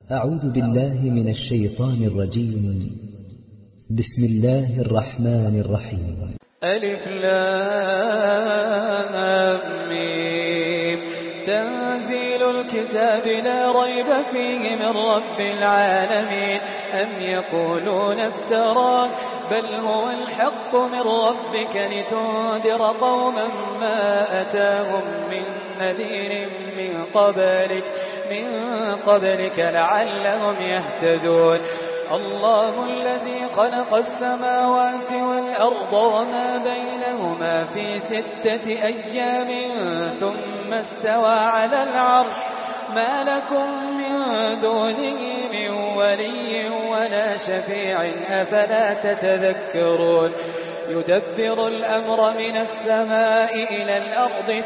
أعوذ بالله من الشيطان الرجيم. بسم الله الرحمن الرحيم. ألف لام ميم. تنزيل الكتاب لا ريب فيه من رب العالمين. أم يقولون افتراه بل هو الحق من ربك لتنذر قوما ما أتاهم من نذير من قبلك لعلهم يهتدون. الله الذي خلق السماوات والأرض وما بينهما في 6 أيام ثم استوى على العرش. ما لكم من دونه من ولي ولا شفيع أفلا تتذكرون. يدبر الأمر من السماء إلى الأرض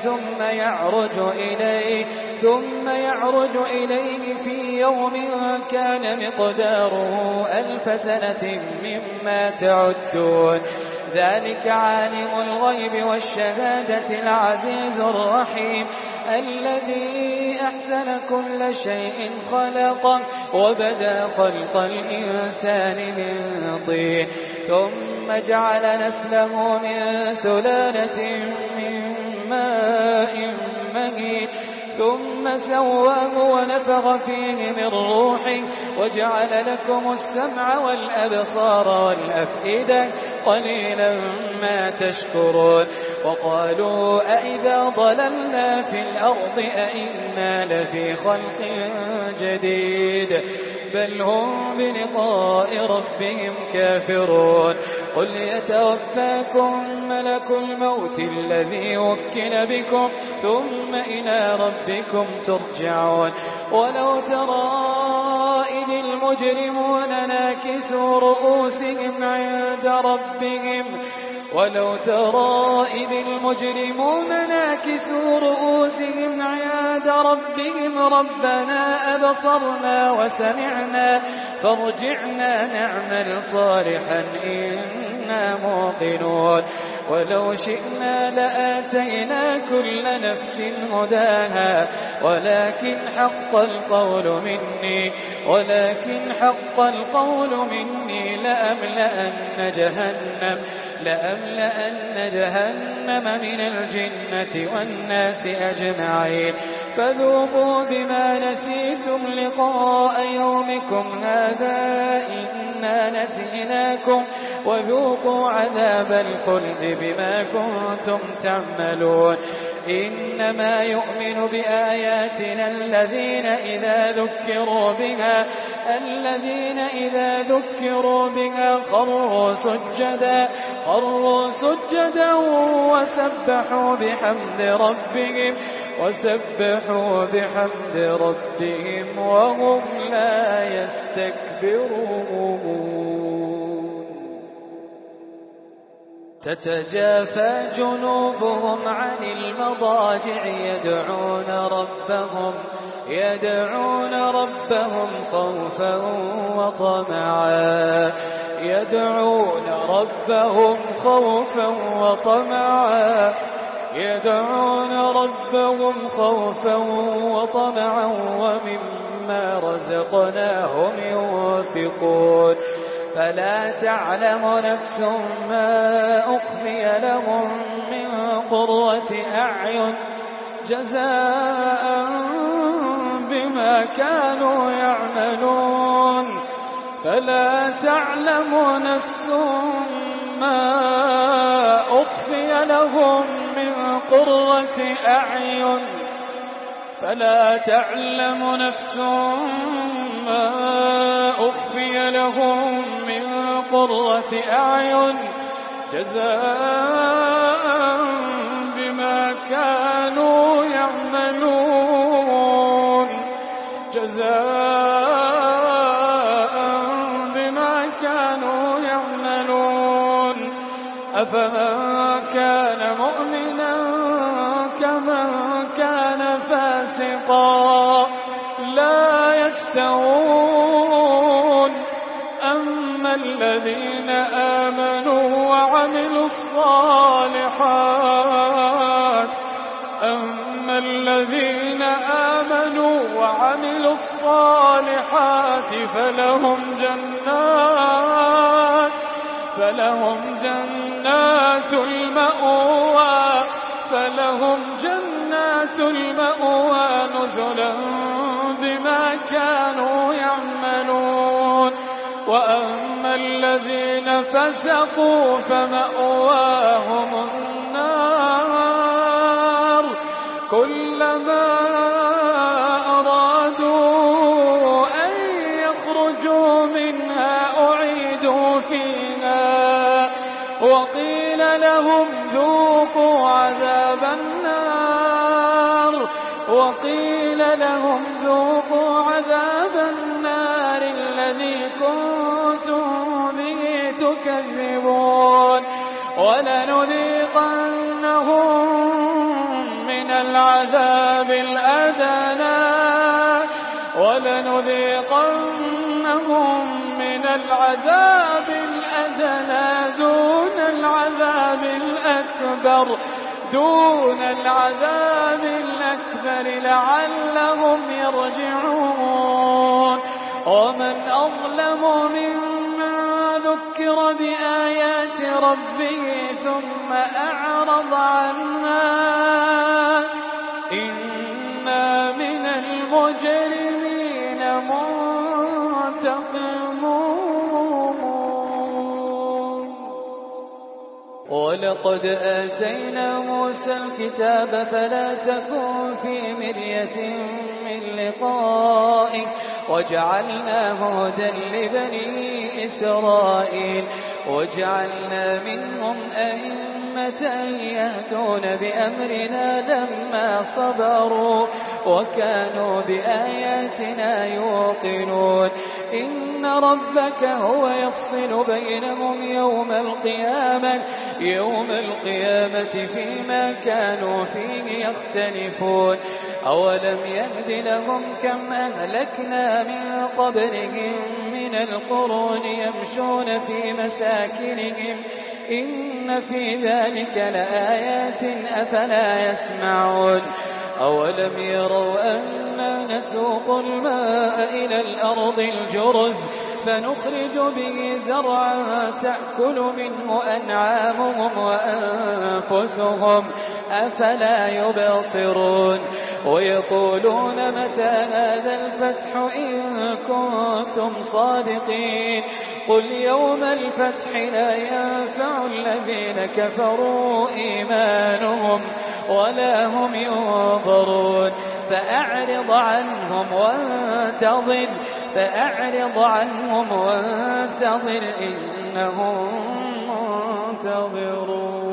ثم يعرج إليه في يوم كان مقداره 1000 سنة مما تعدون. ذلك عالم الغيب والشهادة العزيز الرحيم الذي أحسن كل شيء خلقه وبدأ خلق الإنسان من طين ثم جعل نسله من سلالة من ماء مهين ثم سواه ونفخ فيه من روحه وجعل لكم السمع والأبصار والأفئدة قليلا ما تشكرون. وقالوا أئذا ضللنا في الأرض أئنا لفي خلق جديد بل هم بلقاء ربهم كافرون. قل يتوفاكم ملك الموت الذي وكل بكم ثم إلى ربكم ترجعون. ولو ترى إذ المجرمون ناكسوا رؤوسهم عند ربهم ربنا أبصرنا وسمعنا فارجعنا نعمل صالحا إنا موقنون. ولو شئنا لآتينا كل نفس هداها ولكن حق القول مني لأملأن جهنم من الجنة والناس أجمعين. فذوقوا بما نسيتم لقاء يومكم هذا إنا نسيناكم وذوقوا عذاب الخلد بما كنتم تعملون. إنما يؤمن بآياتنا الذين إذا ذكروا بها خروا سجدا وسبحوا بحمد ربهم وهم لا يستكبرون. تتجافى جنوبهم عن المضاجع يدعون ربهم خوفا وطمعا ومما رزقناهم ينفقون. فلا تعلم نفس ما أخفي لهم من قرة أعين جزاء بما كانوا يعملون. فلا تعلم نفس ما أخفي لهم من قرة أعين جزاء بما كانوا يعملون. أفمن كان مؤمنا كمن كان فاسقا لا يستوون. أما الذين آمنوا وعملوا الصالحات الذين آمنوا وعملوا الصالحات فلهم جنات المأوى نزلا بما كانوا يعملون. وأما الذين فسقوا فمأواهم النار كلما أرادوا أن يخرجوا منها أعيدوا فيها وقيل لهم ذوقوا عذاب النار الذي كنتم به تكذبون. ولنذيقنهم من العذاب الأدنى دون العذاب الأكبر لعلهم يرجعون. ومن أظلم ممن ذكر بآيات ربه ثم أعرض عنها إنا من المجرمين منتقمون. ولقد آتينا موسى الكتاب فلا تكن في مرية من لقائه وجعلناه هدى لبني إسرائيل وجعلنا منهم أئمة يهدون بأمرنا لما صبروا وكانوا بآياتنا يوقنون. إن ربك هو يفصل بينهم يوم القيامة فيما كانوا فيه يختلفون. أولم يهد لهم كم أهلكنا من قبلهم من القرون يمشون في مساكنهم إن في ذلك لآيات أفلا يسمعون. أولم يروا أنا نسوق الماء إلى الأرض الجرز فنخرج به زرعا تأكل منه أنعامهم وأنفسهم أفلا يبصرون. ويقولون متى هذا الفتح إن كنتم صادقين قل يوم الفتح لا ينفع الذين كفروا إيمانهم ولا هم ينظرون. فأعرض عنهم وانتظر إنهم منتظرون.